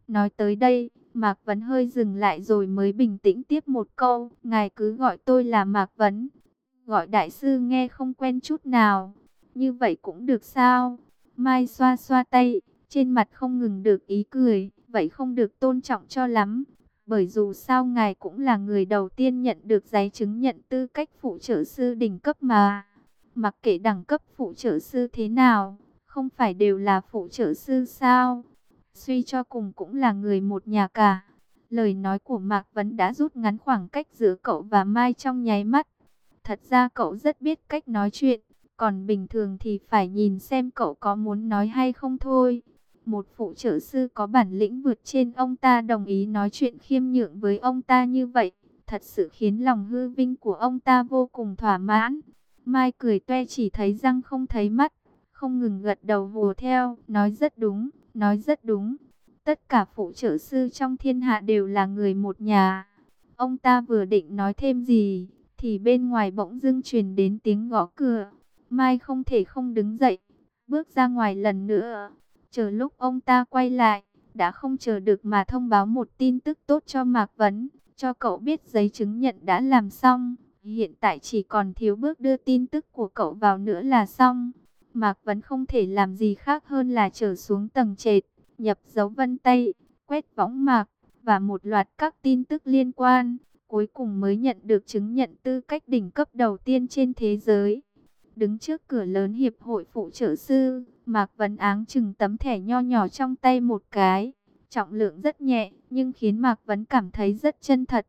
Nói tới đây, Mạc Vấn hơi dừng lại rồi mới bình tĩnh tiếp một câu. Ngài cứ gọi tôi là Mạc Vấn. Gọi đại sư nghe không quen chút nào. Như vậy cũng được sao? Mai xoa xoa tay, trên mặt không ngừng được ý cười. Vậy không được tôn trọng cho lắm. Bởi dù sao ngài cũng là người đầu tiên nhận được giấy chứng nhận tư cách phụ trợ sư đỉnh cấp mà. Mặc kệ đẳng cấp phụ trợ sư thế nào, không phải đều là phụ trợ sư sao? Suy cho cùng cũng là người một nhà cả. Lời nói của Mạc Vấn đã rút ngắn khoảng cách giữa cậu và Mai trong nháy mắt. Thật ra cậu rất biết cách nói chuyện, còn bình thường thì phải nhìn xem cậu có muốn nói hay không thôi. Một phụ trợ sư có bản lĩnh vượt trên ông ta đồng ý nói chuyện khiêm nhượng với ông ta như vậy, thật sự khiến lòng hư vinh của ông ta vô cùng thỏa mãn. Mai cười toe chỉ thấy răng không thấy mắt, không ngừng gật đầu hùa theo, nói rất đúng, nói rất đúng. Tất cả phụ trợ sư trong thiên hạ đều là người một nhà. Ông ta vừa định nói thêm gì, thì bên ngoài bỗng dưng truyền đến tiếng gõ cửa. Mai không thể không đứng dậy, bước ra ngoài lần nữa. Chờ lúc ông ta quay lại, đã không chờ được mà thông báo một tin tức tốt cho Mạc Vấn, cho cậu biết giấy chứng nhận đã làm xong. Hiện tại chỉ còn thiếu bước đưa tin tức của cậu vào nữa là xong. Mạc Vấn không thể làm gì khác hơn là trở xuống tầng trệt, nhập dấu vân tay, quét võng mạc, và một loạt các tin tức liên quan. Cuối cùng mới nhận được chứng nhận tư cách đỉnh cấp đầu tiên trên thế giới. Đứng trước cửa lớn hiệp hội phụ trợ sư, Mạc Vấn áng chừng tấm thẻ nho nhỏ trong tay một cái. Trọng lượng rất nhẹ, nhưng khiến Mạc Vấn cảm thấy rất chân thật.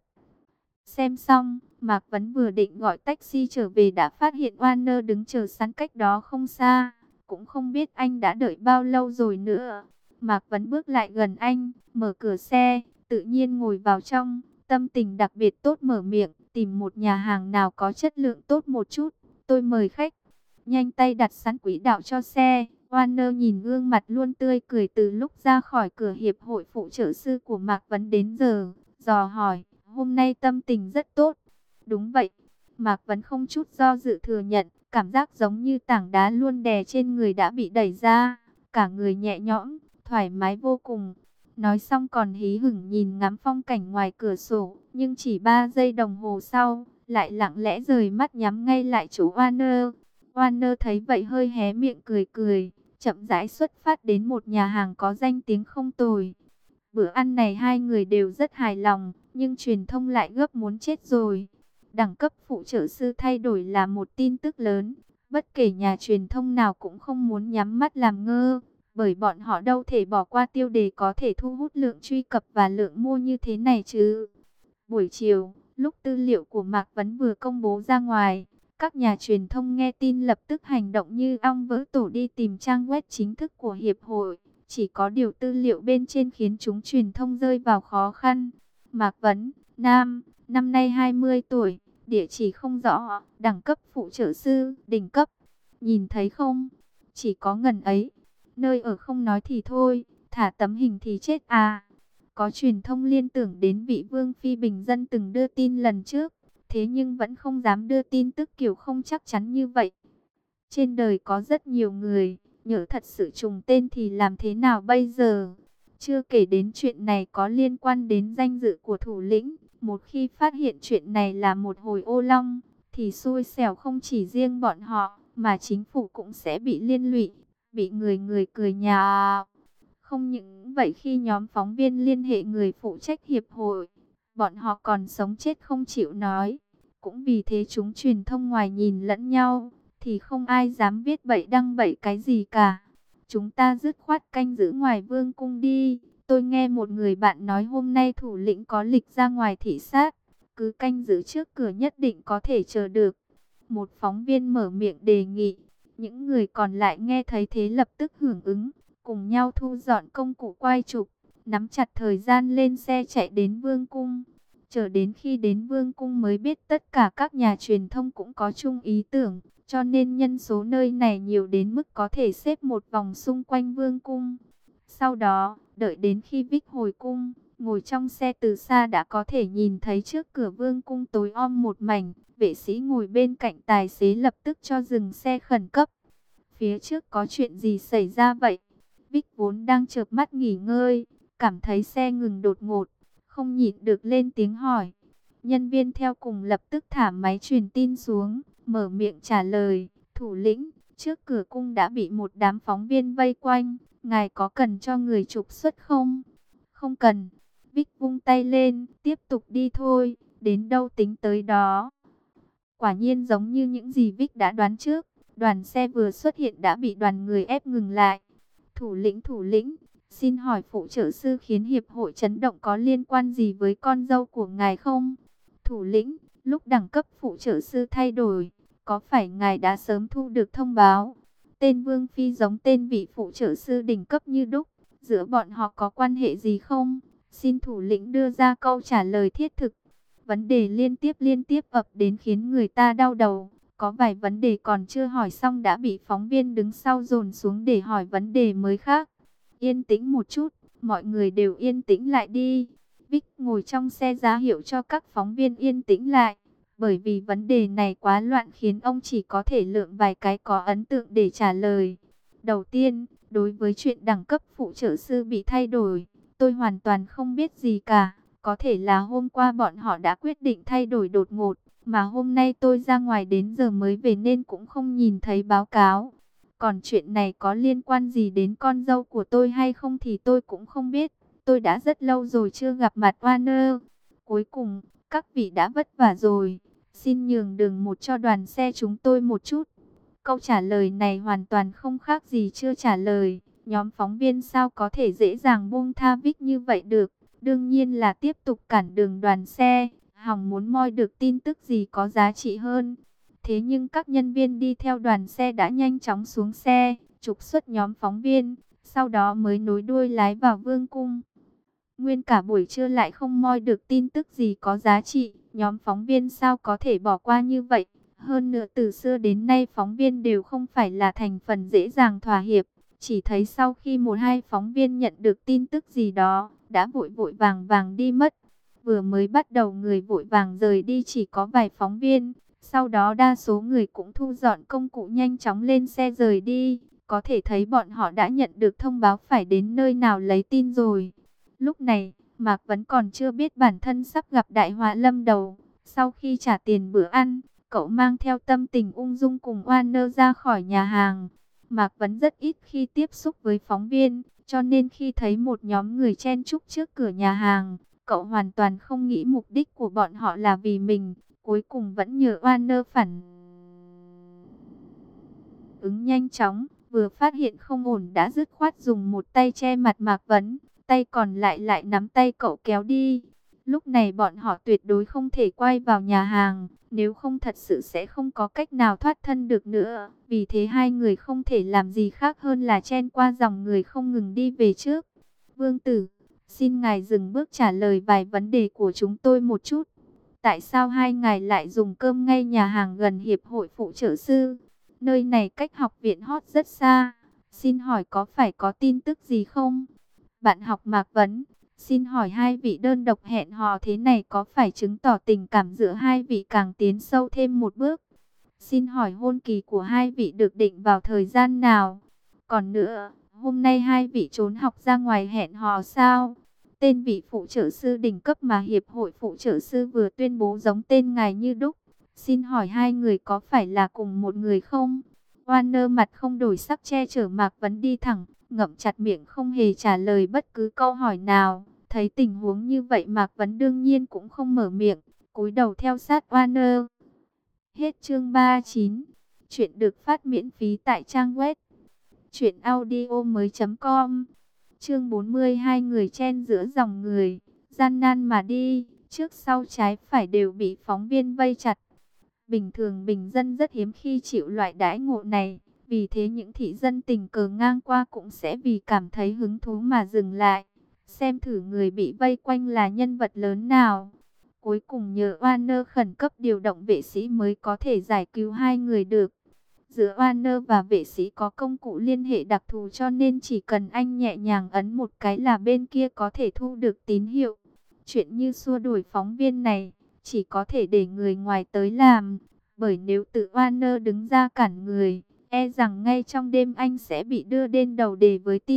Xem xong, Mạc Vấn vừa định gọi taxi trở về đã phát hiện Warner đứng chờ sẵn cách đó không xa. Cũng không biết anh đã đợi bao lâu rồi nữa. Mạc Vấn bước lại gần anh, mở cửa xe, tự nhiên ngồi vào trong. Tâm tình đặc biệt tốt mở miệng, tìm một nhà hàng nào có chất lượng tốt một chút. Tôi mời khách. Nhanh tay đặt sẵn quỹ đạo cho xe. Warner nhìn gương mặt luôn tươi cười từ lúc ra khỏi cửa hiệp hội phụ trợ sư của Mạc Vấn đến giờ. Dò hỏi, hôm nay tâm tình rất tốt. Đúng vậy. Mạc Vấn không chút do dự thừa nhận. Cảm giác giống như tảng đá luôn đè trên người đã bị đẩy ra. Cả người nhẹ nhõm, thoải mái vô cùng. Nói xong còn hí hửng nhìn ngắm phong cảnh ngoài cửa sổ. Nhưng chỉ 3 giây đồng hồ sau, lại lặng lẽ rời mắt nhắm ngay lại chỗ Warner. Warner thấy vậy hơi hé miệng cười cười, chậm rãi xuất phát đến một nhà hàng có danh tiếng không tồi. Bữa ăn này hai người đều rất hài lòng, nhưng truyền thông lại gấp muốn chết rồi. Đẳng cấp phụ trợ sư thay đổi là một tin tức lớn, bất kể nhà truyền thông nào cũng không muốn nhắm mắt làm ngơ, bởi bọn họ đâu thể bỏ qua tiêu đề có thể thu hút lượng truy cập và lượng mua như thế này chứ. Buổi chiều, lúc tư liệu của Mạc Vấn vừa công bố ra ngoài, các nhà truyền thông nghe tin lập tức hành động như ong vỡ tổ đi tìm trang web chính thức của hiệp hội. Chỉ có điều tư liệu bên trên khiến chúng truyền thông rơi vào khó khăn. Mạc Vấn, nam, năm nay 20 tuổi, địa chỉ không rõ, đẳng cấp phụ trợ sư, đỉnh cấp. Nhìn thấy không? Chỉ có ngần ấy. Nơi ở không nói thì thôi, thả tấm hình thì chết à. Có truyền thông liên tưởng đến vị Vương Phi bình dân từng đưa tin lần trước. Thế nhưng vẫn không dám đưa tin tức kiểu không chắc chắn như vậy. Trên đời có rất nhiều người, nhỡ thật sự trùng tên thì làm thế nào bây giờ? Chưa kể đến chuyện này có liên quan đến danh dự của thủ lĩnh. Một khi phát hiện chuyện này là một hồi ô long, thì xui xẻo không chỉ riêng bọn họ, mà chính phủ cũng sẽ bị liên lụy, bị người người cười nhạo. Không những vậy, khi nhóm phóng viên liên hệ người phụ trách hiệp hội, bọn họ còn sống chết không chịu nói. Cũng vì thế chúng truyền thông ngoài nhìn lẫn nhau, thì không ai dám viết bậy đăng bậy cái gì cả. Chúng ta dứt khoát canh giữ ngoài vương cung đi. Tôi nghe một người bạn nói hôm nay thủ lĩnh có lịch ra ngoài thị sát. Cứ canh giữ trước cửa nhất định có thể chờ được. Một phóng viên mở miệng đề nghị. Những người còn lại nghe thấy thế lập tức hưởng ứng, cùng nhau thu dọn công cụ quay chụp, nắm chặt thời gian lên xe chạy đến vương cung. Chờ đến khi đến vương cung mới biết tất cả các nhà truyền thông cũng có chung ý tưởng, cho nên nhân số nơi này nhiều đến mức có thể xếp một vòng xung quanh vương cung. Sau đó, đợi đến khi Vic hồi cung, ngồi trong xe từ xa đã có thể nhìn thấy trước cửa vương cung tối om một mảnh. Vệ sĩ ngồi bên cạnh tài xế lập tức cho dừng xe khẩn cấp. Phía trước có chuyện gì xảy ra vậy? Vic vốn đang chợp mắt nghỉ ngơi, cảm thấy xe ngừng đột ngột, không nhịn được lên tiếng hỏi. Nhân viên theo cùng lập tức thả máy truyền tin xuống, mở miệng trả lời, thủ lĩnh, trước cửa cung đã bị một đám phóng viên vây quanh, ngài có cần cho người trục xuất không? Không cần. Vic vung tay lên, tiếp tục đi thôi, đến đâu tính tới đó. Quả nhiên giống như những gì Vic đã đoán trước, đoàn xe vừa xuất hiện đã bị đoàn người ép ngừng lại. Thủ lĩnh, xin hỏi phụ trợ sư khiến hiệp hội chấn động có liên quan gì với con dâu của ngài không? Thủ lĩnh, lúc đẳng cấp phụ trợ sư thay đổi, có phải ngài đã sớm thu được thông báo? Tên Vương Phi giống tên vị phụ trợ sư đỉnh cấp như đúc, giữa bọn họ có quan hệ gì không? Xin thủ lĩnh đưa ra câu trả lời thiết thực. Vấn đề liên tiếp ập đến khiến người ta đau đầu. Có vài vấn đề còn chưa hỏi xong đã bị phóng viên đứng sau dồn xuống để hỏi vấn đề mới khác. Yên tĩnh một chút, mọi người đều yên tĩnh lại đi. Vic ngồi trong xe ra hiệu cho các phóng viên yên tĩnh lại. Bởi vì vấn đề này quá loạn khiến ông chỉ có thể lựa vài cái có ấn tượng để trả lời. Đầu tiên, đối với chuyện đẳng cấp phụ trợ sư bị thay đổi, tôi hoàn toàn không biết gì cả. Có thể là hôm qua bọn họ đã quyết định thay đổi đột ngột, mà hôm nay tôi ra ngoài đến giờ mới về nên cũng không nhìn thấy báo cáo. Còn chuyện này có liên quan gì đến con dâu của tôi hay không thì tôi cũng không biết. Tôi đã rất lâu rồi chưa gặp mặt Warner. Cuối cùng, các vị đã vất vả rồi. Xin nhường đường một cho đoàn xe chúng tôi một chút. Câu trả lời này hoàn toàn không khác gì chưa trả lời. Nhóm phóng viên sao có thể dễ dàng buông tha Vic như vậy được. Đương nhiên là tiếp tục cản đường đoàn xe, hòng muốn moi được tin tức gì có giá trị hơn. Thế nhưng các nhân viên đi theo đoàn xe đã nhanh chóng xuống xe, trục xuất nhóm phóng viên, sau đó mới nối đuôi lái vào vương cung. Nguyên cả buổi trưa lại không moi được tin tức gì có giá trị, nhóm phóng viên sao có thể bỏ qua như vậy. Hơn nữa từ xưa đến nay phóng viên đều không phải là thành phần dễ dàng thỏa hiệp. Chỉ thấy sau khi một hai phóng viên nhận được tin tức gì đó, đã vội vội vàng vàng đi mất. Vừa mới bắt đầu người vội vàng rời đi chỉ có vài phóng viên. Sau đó đa số người cũng thu dọn công cụ nhanh chóng lên xe rời đi. Có thể thấy bọn họ đã nhận được thông báo phải đến nơi nào lấy tin rồi. Lúc này, Mạc Vấn còn chưa biết bản thân sắp gặp đại họa lâm đầu. Sau khi trả tiền bữa ăn, cậu mang theo tâm tình ung dung cùng Warner ra khỏi nhà hàng. Mạc Vấn rất ít khi tiếp xúc với phóng viên, cho nên khi thấy một nhóm người chen chúc trước cửa nhà hàng, cậu hoàn toàn không nghĩ mục đích của bọn họ là vì mình. Cuối cùng vẫn nhờ Warner phản ứng nhanh chóng, vừa phát hiện không ổn đã dứt khoát dùng một tay che mặt Mạc Vấn, tay còn lại lại nắm tay cậu kéo đi. Lúc này bọn họ tuyệt đối không thể quay vào nhà hàng, nếu không thật sự sẽ không có cách nào thoát thân được nữa. Vì thế hai người không thể làm gì khác hơn là chen qua dòng người không ngừng đi về trước. Vương tử, xin ngài dừng bước trả lời vài vấn đề của chúng tôi một chút. Tại sao hai ngài lại dùng cơm ngay nhà hàng gần Hiệp hội Phụ trợ sư? Nơi này cách học viện hot rất xa. Xin hỏi có phải có tin tức gì không? Bạn học Mạc Vấn, xin hỏi hai vị đơn độc hẹn hò thế này có phải chứng tỏ tình cảm giữa hai vị càng tiến sâu thêm một bước? Xin hỏi hôn kỳ của hai vị được định vào thời gian nào? Còn nữa, hôm nay hai vị trốn học ra ngoài hẹn hò sao? Tên vị phụ trợ sư đỉnh cấp mà Hiệp hội Phụ trợ sư vừa tuyên bố giống tên ngài như đúc. Xin hỏi hai người có phải là cùng một người không? Warner mặt không đổi sắc che chở Mạc Vấn đi thẳng, ngậm chặt miệng không hề trả lời bất cứ câu hỏi nào. Thấy tình huống như vậy Mạc Vấn đương nhiên cũng không mở miệng, cúi đầu theo sát Warner. Hết chương 39. Chuyện được phát miễn phí tại trang web truyệnaudiomoi.com. Chương 40, hai người chen giữa dòng người, gian nan mà đi, trước sau trái phải đều bị phóng viên vây chặt. Bình thường bình dân rất hiếm khi chịu loại đãi ngộ này, vì thế những thị dân tình cờ ngang qua cũng sẽ vì cảm thấy hứng thú mà dừng lại, xem thử người bị vây quanh là nhân vật lớn nào. Cuối cùng nhờ Warner khẩn cấp điều động vệ sĩ mới có thể giải cứu hai người được. Giữa Warner và vệ sĩ có công cụ liên hệ đặc thù cho nên chỉ cần anh nhẹ nhàng ấn một cái là bên kia có thể thu được tín hiệu. Chuyện như xua đuổi phóng viên này, chỉ có thể để người ngoài tới làm. Bởi nếu tự Warner đứng ra cản người, e rằng ngay trong đêm anh sẽ bị đưa lên đầu đề với tin tức.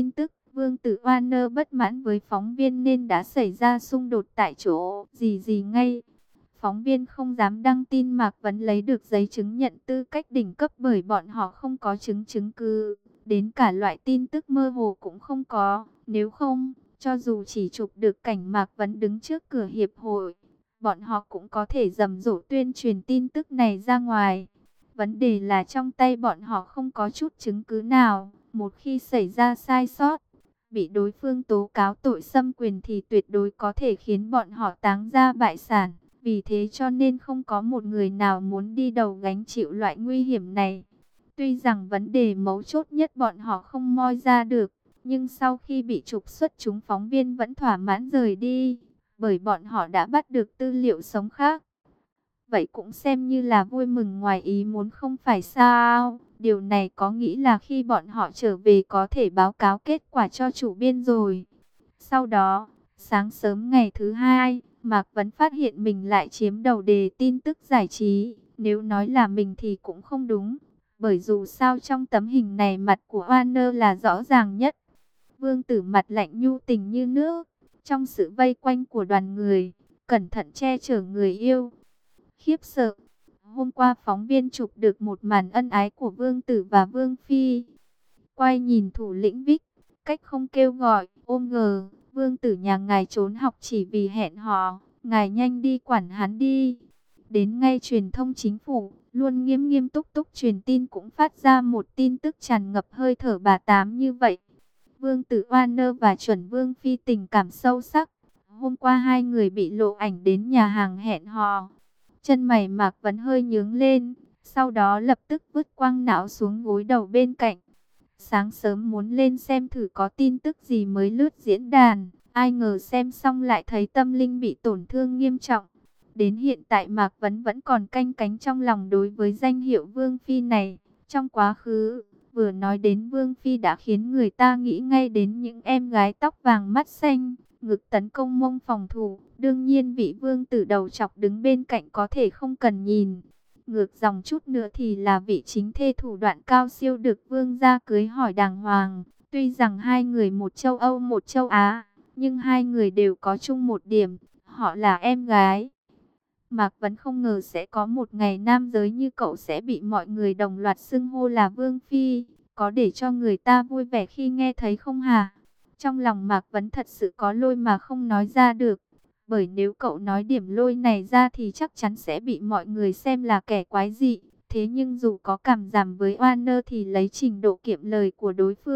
Vương tử Warner bất mãn với phóng viên nên đã xảy ra xung đột tại chỗ. Gì ngay. Phóng viên không dám đăng tin Mạc Vấn lấy được giấy chứng nhận tư cách đỉnh cấp bởi bọn họ không có chứng cứ. Đến cả loại tin tức mơ hồ cũng không có. Nếu không, cho dù chỉ chụp được cảnh Mạc Vấn đứng trước cửa hiệp hội, bọn họ cũng có thể rầm rộ tuyên truyền tin tức này ra ngoài. Vấn đề là trong tay bọn họ không có chút chứng cứ nào. Một khi xảy ra sai sót, bị đối phương tố cáo tội xâm quyền thì tuyệt đối có thể khiến bọn họ táng ra bại sản. Vì thế cho nên không có một người nào muốn đi đầu gánh chịu loại nguy hiểm này. Tuy rằng vấn đề mấu chốt nhất bọn họ không moi ra được, nhưng sau khi bị trục xuất chúng phóng viên vẫn thỏa mãn rời đi, bởi bọn họ đã bắt được tư liệu sống khác. Vậy cũng xem như là vui mừng ngoài ý muốn không phải sao? Điều này có nghĩa là khi bọn họ trở về có thể báo cáo kết quả cho chủ biên rồi. Sau đó, sáng sớm ngày thứ hai, Mạc Vấn phát hiện mình lại chiếm đầu đề tin tức giải trí. Nếu nói là mình thì cũng không đúng, bởi dù sao trong tấm hình này mặt của Warner là rõ ràng nhất. Vương tử mặt lạnh nhu tình như nước, trong sự vây quanh của đoàn người, cẩn thận che chở người yêu. Khiếp sợ, hôm qua phóng viên chụp được một màn ân ái của Vương tử và Vương phi. Quay nhìn thủ lĩnh Vic, cách không kêu gọi, ôm ngờ, Vương tử nhà ngài trốn học chỉ vì hẹn hò, ngài nhanh đi quản hắn đi. Đến ngay truyền thông chính phủ, luôn nghiêm nghiêm túc túc truyền tin cũng phát ra một tin tức tràn ngập hơi thở bà tám như vậy. Vương tử Warner và chuẩn Vương phi tình cảm sâu sắc. Hôm qua hai người bị lộ ảnh đến nhà hàng hẹn hò. Chân mày Mạc Vấn hơi nhướng lên, sau đó lập tức vứt quăng não xuống gối đầu bên cạnh. Sáng sớm muốn lên xem thử có tin tức gì mới lướt diễn đàn, ai ngờ xem xong lại thấy tâm linh bị tổn thương nghiêm trọng. Đến hiện tại Mạc Vấn vẫn còn canh cánh trong lòng đối với danh hiệu Vương Phi này. Trong quá khứ, vừa nói đến Vương Phi đã khiến người ta nghĩ ngay đến những em gái tóc vàng mắt xanh, ngực tấn công mông phòng thủ. Đương nhiên vị vương tử đầu chọc đứng bên cạnh có thể không cần nhìn. Ngược dòng chút nữa thì là vị chính thê thủ đoạn cao siêu được vương gia cưới hỏi đàng hoàng. Tuy rằng hai người một châu Âu một châu Á, nhưng hai người đều có chung một điểm, họ là em gái. Mạc Vấn không ngờ sẽ có một ngày nam giới như cậu sẽ bị mọi người đồng loạt xưng hô là Vương Phi. Có để cho người ta vui vẻ khi nghe thấy không hả? Trong lòng Mạc Vấn thật sự có lôi mà không nói ra được. Bởi nếu cậu nói điểm lôi này ra thì chắc chắn sẽ bị mọi người xem là kẻ quái dị. Thế nhưng dù có cảm giảm với Warner thì lấy trình độ kiệm lời của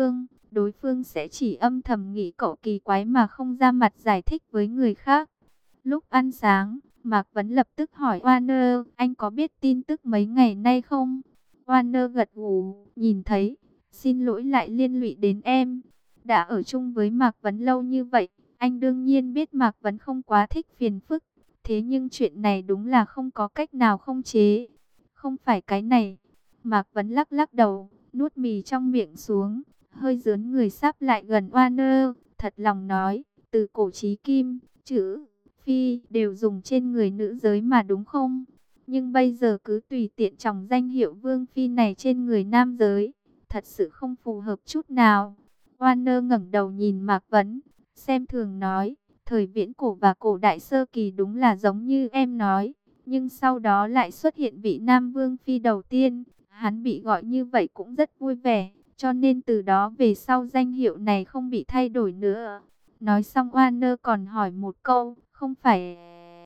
đối phương sẽ chỉ âm thầm nghĩ cậu kỳ quái mà không ra mặt giải thích với người khác. Lúc ăn sáng, Mạc Vấn lập tức hỏi Warner, anh có biết tin tức mấy ngày nay không? Warner gật gù, nhìn thấy, xin lỗi lại liên lụy đến em. Đã ở chung với Mạc Vấn lâu như vậy, anh đương nhiên biết Mạc Vấn không quá thích phiền phức. Thế nhưng chuyện này đúng là không có cách nào không chế. Không phải cái này. Mạc Vấn lắc lắc đầu, nuốt mì trong miệng xuống, hơi dướn người sáp lại gần Warner, thật lòng nói, từ cổ chí kim, chữ Phi đều dùng trên người nữ giới mà đúng không? Nhưng bây giờ cứ tùy tiện trồng danh hiệu Vương Phi này trên người nam giới, thật sự không phù hợp chút nào. Warner ngẩng đầu nhìn Mạc Vấn, xem thường nói, thời viễn cổ và cổ đại sơ kỳ đúng là giống như em nói, nhưng sau đó lại xuất hiện vị Nam Vương Phi đầu tiên, hắn bị gọi như vậy cũng rất vui vẻ, cho nên từ đó về sau danh hiệu này không bị thay đổi nữa. Nói xong Warner còn hỏi một câu, không phải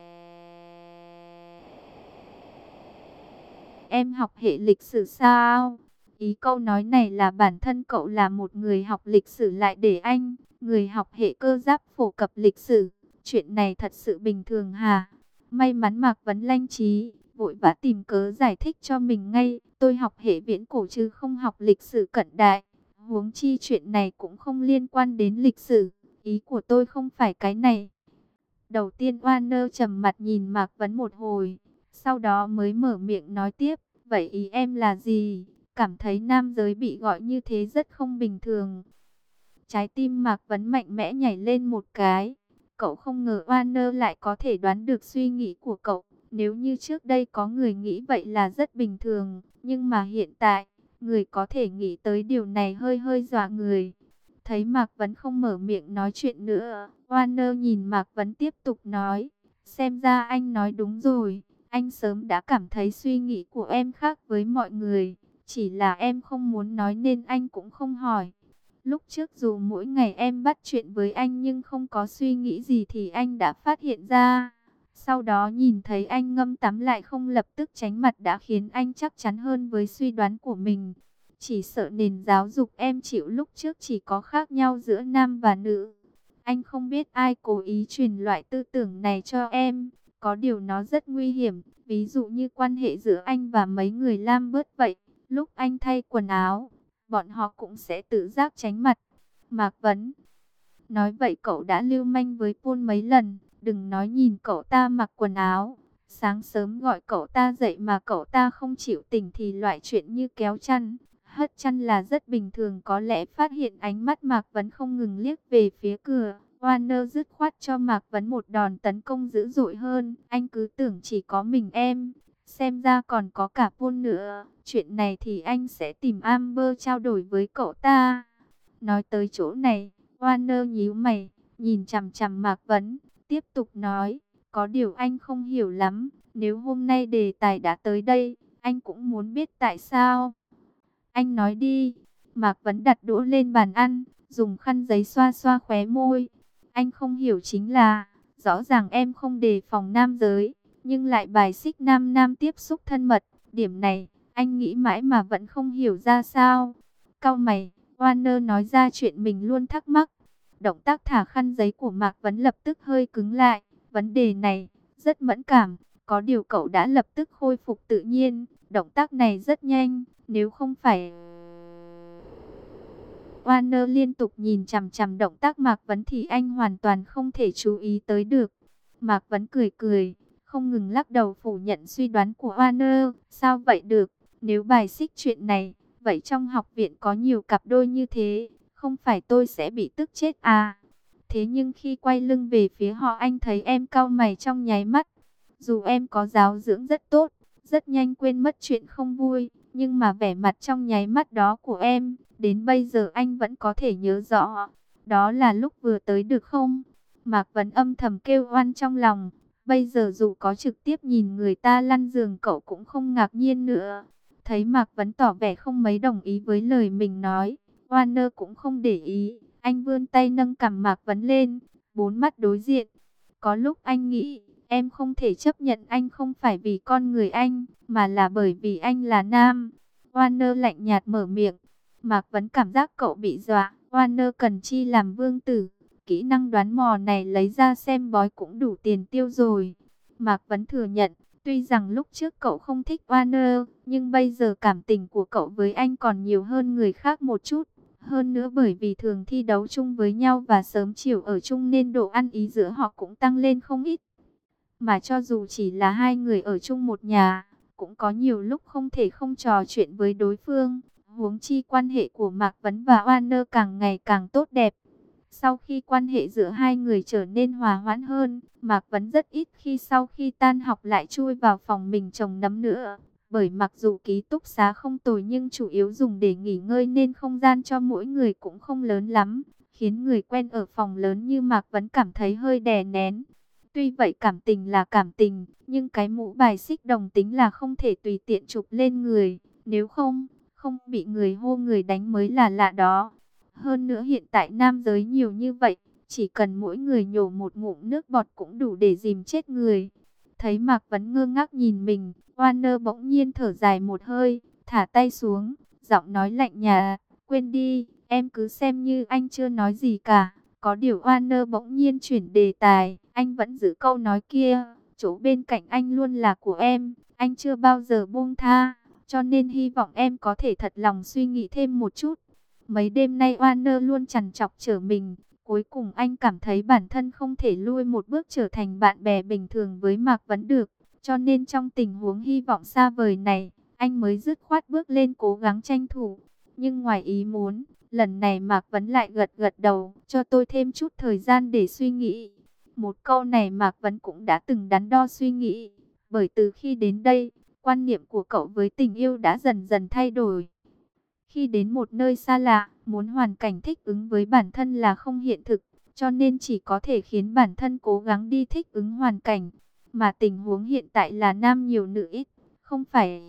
em học hệ lịch sử sao? Ý câu nói này là bản thân cậu là một người học lịch sử lại để anh, người học hệ cơ giáp phổ cập lịch sử. Chuyện này thật sự bình thường hả? May mắn Mạc Vấn lanh trí, vội vã tìm cớ giải thích cho mình ngay. Tôi học hệ viễn cổ chứ không học lịch sử cận đại. Huống chi chuyện này cũng không liên quan đến lịch sử. Ý của tôi không phải cái này. Đầu tiên Warner trầm mặt nhìn Mạc Vấn một hồi, sau đó mới mở miệng nói tiếp. Vậy ý em là gì? Cảm thấy nam giới bị gọi như thế rất không bình thường. Trái tim Mạc Vấn mạnh mẽ nhảy lên một cái. Cậu không ngờ Warner lại có thể đoán được suy nghĩ của cậu. Nếu như trước đây có người nghĩ vậy là rất bình thường, nhưng mà hiện tại, người có thể nghĩ tới điều này hơi hơi dọa người. Thấy Mạc Vấn không mở miệng nói chuyện nữa, Warner nhìn Mạc Vấn tiếp tục nói, xem ra anh nói đúng rồi, anh sớm đã cảm thấy suy nghĩ của em khác với mọi người, chỉ là em không muốn nói nên anh cũng không hỏi. Lúc trước dù mỗi ngày em bắt chuyện với anh nhưng không có suy nghĩ gì thì anh đã phát hiện ra. Sau đó nhìn thấy anh ngâm tắm lại không lập tức tránh mặt đã khiến anh chắc chắn hơn với suy đoán của mình. Chỉ sợ nền giáo dục em chịu lúc trước chỉ có khác nhau giữa nam và nữ. Anh không biết ai cố ý truyền loại tư tưởng này cho em. Có điều nó rất nguy hiểm. Ví dụ như quan hệ giữa anh và mấy người Lam bớt vậy. Lúc anh thay quần áo, bọn họ cũng sẽ tự giác tránh mặt. Mạc Vấn nói vậy cậu đã lưu manh với Paul mấy lần. Đừng nói nhìn cậu ta mặc quần áo. Sáng sớm gọi cậu ta dậy mà cậu ta không chịu tỉnh thì loại chuyện như kéo chăn, hất chăn là rất bình thường. Có lẽ phát hiện ánh mắt Mạc Vấn không ngừng liếc về phía cửa, Warner dứt khoát cho Mạc Vấn một đòn tấn công dữ dội hơn. Anh cứ tưởng chỉ có mình em, xem ra còn có cả Paul nữa. Chuyện này thì anh sẽ tìm Amber trao đổi với cậu ta. Nói tới chỗ này, Warner nhíu mày, nhìn chằm chằm Mạc Vấn, tiếp tục nói, có điều anh không hiểu lắm, nếu hôm nay đề tài đã tới đây, anh cũng muốn biết tại sao. Anh nói đi. Mạc Vấn đặt đũa lên bàn ăn, dùng khăn giấy xoa xoa khóe môi. Anh không hiểu chính là, rõ ràng em không đề phòng nam giới, nhưng lại bài xích nam nam tiếp xúc thân mật. Điểm này, anh nghĩ mãi mà vẫn không hiểu ra sao. Cau mày, Warner nói ra chuyện mình luôn thắc mắc. Động tác thả khăn giấy của Mạc Vấn lập tức hơi cứng lại. Vấn đề này, rất mẫn cảm. Có điều cậu đã lập tức khôi phục tự nhiên. Động tác này rất nhanh. Nếu không phải Warner liên tục nhìn chằm chằm động tác Mạc Vấn thì anh hoàn toàn không thể chú ý tới được. Mạc Vấn cười cười, không ngừng lắc đầu phủ nhận suy đoán của Warner. Sao vậy được? Nếu bài xích chuyện này, vậy trong học viện có nhiều cặp đôi như thế, không phải tôi sẽ bị tức chết à? Thế nhưng khi quay lưng về phía họ anh thấy em cau mày trong nháy mắt. Dù em có giáo dưỡng rất tốt, rất nhanh quên mất chuyện không vui, nhưng mà vẻ mặt trong nháy mắt đó của em, đến bây giờ anh vẫn có thể nhớ rõ. Đó là lúc vừa tới được không? Mạc Vấn âm thầm kêu oan trong lòng. Bây giờ dù có trực tiếp nhìn người ta lăn giường cậu cũng không ngạc nhiên nữa. Thấy Mạc Vấn tỏ vẻ không mấy đồng ý với lời mình nói, Warner cũng không để ý. Anh vươn tay nâng cằm Mạc Vấn lên, bốn mắt đối diện. Có lúc anh nghĩ, em không thể chấp nhận anh không phải vì con người anh, mà là bởi vì anh là nam. Warner lạnh nhạt mở miệng. Mạc Vấn cảm giác cậu bị dọa. Warner cần chi làm vương tử. Kỹ năng đoán mò này lấy ra xem bói cũng đủ tiền tiêu rồi. Mạc Vấn thừa nhận, tuy rằng lúc trước cậu không thích Warner, nhưng bây giờ cảm tình của cậu với anh còn nhiều hơn người khác một chút. Hơn nữa bởi vì thường thi đấu chung với nhau và sớm chiều ở chung nên độ ăn ý giữa họ cũng tăng lên không ít. Mà cho dù chỉ là hai người ở chung một nhà, cũng có nhiều lúc không thể không trò chuyện với đối phương. Huống chi quan hệ của Mạc Vấn và Warner càng ngày càng tốt đẹp. Sau khi quan hệ giữa hai người trở nên hòa hoãn hơn, Mạc Vấn rất ít khi sau khi tan học lại chui vào phòng mình trồng nấm nữa. Bởi mặc dù ký túc xá không tồi nhưng chủ yếu dùng để nghỉ ngơi nên không gian cho mỗi người cũng không lớn lắm, khiến người quen ở phòng lớn như Mạc Vấn cảm thấy hơi đè nén. Tuy vậy cảm tình là cảm tình, nhưng cái mũ bài xích đồng tính là không thể tùy tiện chụp lên người, nếu không bị người hô người đánh mới là lạ đó. Hơn nữa hiện tại nam giới nhiều như vậy, chỉ cần mỗi người nhổ một ngụm nước bọt cũng đủ để dìm chết người. Thấy Mạc Vấn ngơ ngác nhìn mình, Warner bỗng nhiên thở dài một hơi, thả tay xuống, giọng nói lạnh nhạt, quên đi, em cứ xem như anh chưa nói gì cả. Có điều Warner bỗng nhiên chuyển đề tài, anh vẫn giữ câu nói kia, chỗ bên cạnh anh luôn là của em, anh chưa bao giờ buông tha, cho nên hy vọng em có thể thật lòng suy nghĩ thêm một chút. Mấy đêm nay Warner luôn trằn trọc trở mình, cuối cùng anh cảm thấy bản thân không thể lui một bước trở thành bạn bè bình thường với Mạc Vấn được, cho nên trong tình huống hy vọng xa vời này, anh mới dứt khoát bước lên cố gắng tranh thủ. Nhưng ngoài ý muốn, lần này Mạc Vấn lại gật gật đầu, cho tôi thêm chút thời gian để suy nghĩ. Một câu này Mạc Vấn cũng đã từng đắn đo suy nghĩ, bởi từ khi đến đây, quan niệm của cậu với tình yêu đã dần dần thay đổi. Khi đến một nơi xa lạ, muốn hoàn cảnh thích ứng với bản thân là không hiện thực, cho nên chỉ có thể khiến bản thân cố gắng đi thích ứng hoàn cảnh. Mà tình huống hiện tại là nam nhiều nữ ít, không phải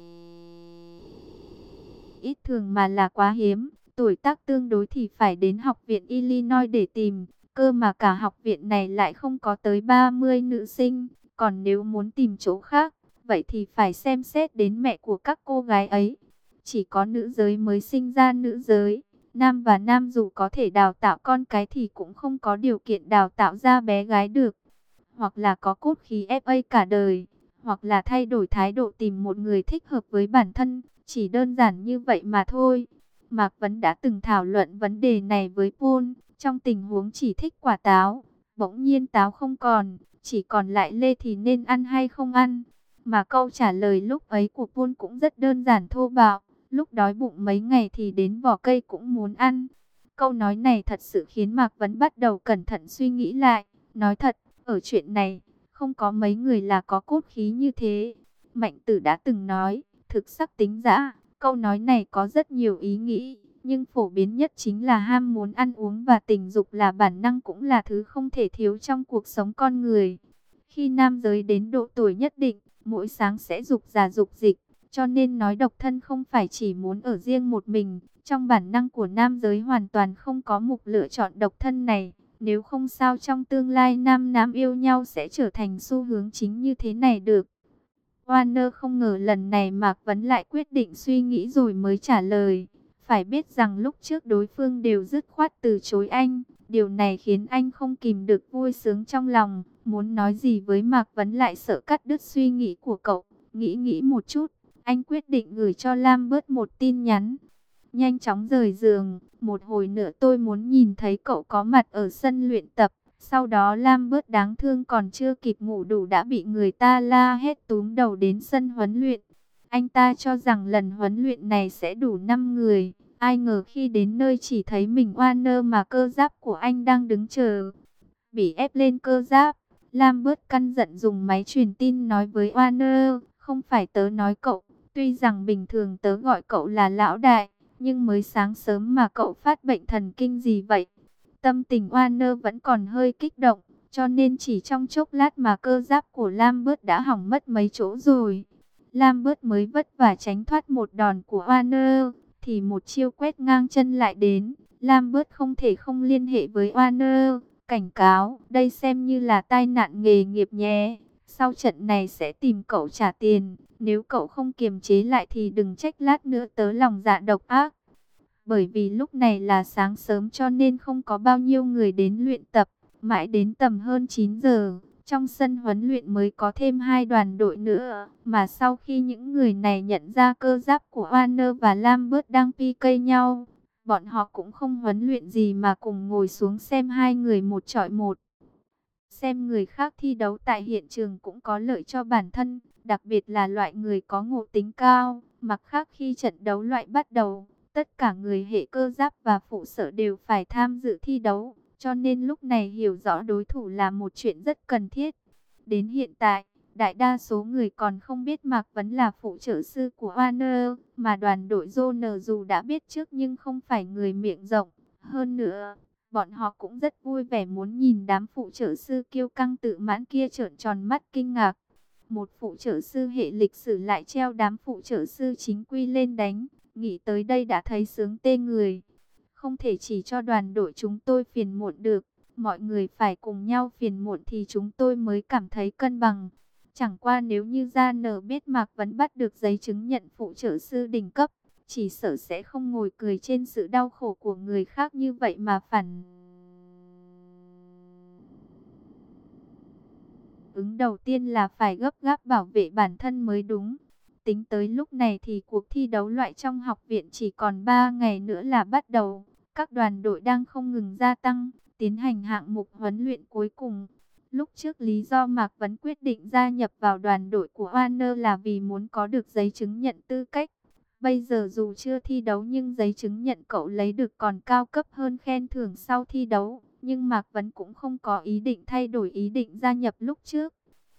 ít thường mà là quá hiếm. Tuổi tác tương đối thì phải đến học viện Illinois để tìm, cơ mà cả học viện này lại không có tới 30 nữ sinh. Còn nếu muốn tìm chỗ khác, vậy thì phải xem xét đến mẹ của các cô gái ấy. Chỉ có nữ giới mới sinh ra nữ giới. Nam và nam dù có thể đào tạo con cái thì cũng không có điều kiện đào tạo ra bé gái được. Hoặc là có cốt khí FA cả đời, hoặc là thay đổi thái độ tìm một người thích hợp với bản thân. Chỉ đơn giản như vậy mà thôi. Mạc Vấn đã từng thảo luận vấn đề này với Paul. Trong tình huống chỉ thích quả táo, bỗng nhiên táo không còn, chỉ còn lại lê thì nên ăn hay không ăn. Mà câu trả lời lúc ấy của Paul cũng rất đơn giản thô bạo. Lúc đói bụng mấy ngày thì đến vỏ cây cũng muốn ăn. Câu nói này thật sự khiến Mạc Vấn bắt đầu cẩn thận suy nghĩ lại. Nói thật, ở chuyện này, không có mấy người là có cốt khí như thế. Mạnh Tử đã từng nói, thực sắc tính dã. Câu nói này có rất nhiều ý nghĩ, nhưng phổ biến nhất chính là ham muốn ăn uống và tình dục là bản năng, cũng là thứ không thể thiếu trong cuộc sống con người. Khi nam giới đến độ tuổi nhất định, mỗi sáng sẽ dục già dục dịch, cho nên nói độc thân không phải chỉ muốn ở riêng một mình. Trong bản năng của nam giới hoàn toàn không có mục lựa chọn độc thân này. Nếu không sao trong tương lai nam nam yêu nhau sẽ trở thành xu hướng chính như thế này được. Warner không ngờ lần này Mạc Vấn lại quyết định suy nghĩ rồi mới trả lời. Phải biết rằng lúc trước đối phương đều dứt khoát từ chối anh. Điều này khiến anh không kìm được vui sướng trong lòng. Muốn nói gì với Mạc Vấn lại sợ cắt đứt suy nghĩ của cậu. Nghĩ một chút, anh quyết định gửi cho Lambert một tin nhắn. Nhanh chóng rời giường, một hồi nữa tôi muốn nhìn thấy cậu có mặt ở sân luyện tập. Sau đó Lambert đáng thương còn chưa kịp ngủ đủ đã bị người ta la hét túm đầu đến sân huấn luyện. Anh ta cho rằng lần huấn luyện này sẽ đủ 5 người. Ai ngờ khi đến nơi chỉ thấy mình Warner mà cơ giáp của anh đang đứng chờ. Bị ép lên cơ giáp, Lambert căn giận dùng máy truyền tin nói với Warner, không phải tớ nói cậu, tuy rằng bình thường tớ gọi cậu là lão đại, nhưng mới sáng sớm mà cậu phát bệnh thần kinh gì vậy? Tâm tình Warner vẫn còn hơi kích động, cho nên chỉ trong chốc lát mà cơ giáp của Lambert đã hỏng mất mấy chỗ rồi. Lambert mới vất vả tránh thoát một đòn của Warner, thì một chiêu quét ngang chân lại đến. Lambert không thể không liên hệ với Warner, cảnh cáo, đây xem như là tai nạn nghề nghiệp nhé. Sau trận này sẽ tìm cậu trả tiền, nếu cậu không kiềm chế lại thì đừng trách lát nữa tớ lòng dạ độc ác. Bởi vì lúc này là sáng sớm cho nên không có bao nhiêu người đến luyện tập. Mãi đến tầm hơn 9 giờ, trong sân huấn luyện mới có thêm 2 đoàn đội nữa. Mà sau khi những người này nhận ra cơ giáp của Warner và Lambert đang PK nhau, bọn họ cũng không huấn luyện gì mà cùng ngồi xuống xem hai người một chọi một. Xem người khác thi đấu tại hiện trường cũng có lợi cho bản thân, đặc biệt là loại người có ngộ tính cao. Mặt khác khi trận đấu loại bắt đầu, tất cả người hệ cơ giáp và phụ sở đều phải tham dự thi đấu, cho nên lúc này hiểu rõ đối thủ là một chuyện rất cần thiết. Đến hiện tại, đại đa số người còn không biết Mạc Vấn là phụ trợ sư của Warner, mà đoàn đội Joner dù đã biết trước nhưng không phải người miệng rộng. Hơn nữa, bọn họ cũng rất vui vẻ muốn nhìn đám phụ trợ sư kiêu căng tự mãn kia trợn tròn mắt kinh ngạc. Một phụ trợ sư hệ lịch sử lại treo đám phụ trợ sư chính quy lên đánh. Nghĩ tới đây đã thấy sướng tê người. Không thể chỉ cho đoàn đội chúng tôi phiền muộn được. Mọi người phải cùng nhau phiền muộn thì chúng tôi mới cảm thấy cân bằng. Chẳng qua nếu như Gia Nở biết Mạc Vấn bắt được giấy chứng nhận phụ trợ sư đỉnh cấp, chỉ sợ sẽ không ngồi cười trên sự đau khổ của người khác như vậy mà phản ứng đầu tiên là phải gấp gáp bảo vệ bản thân mới đúng. Tính tới lúc này thì cuộc thi đấu loại trong học viện chỉ còn 3 ngày nữa là bắt đầu. Các đoàn đội đang không ngừng gia tăng, tiến hành hạng mục huấn luyện cuối cùng. Lúc trước lý do Mạc Vấn quyết định gia nhập vào đoàn đội của Warner là vì muốn có được giấy chứng nhận tư cách. Bây giờ dù chưa thi đấu nhưng giấy chứng nhận cậu lấy được còn cao cấp hơn khen thưởng sau thi đấu. Nhưng Mạc Vấn cũng không có ý định thay đổi ý định gia nhập lúc trước.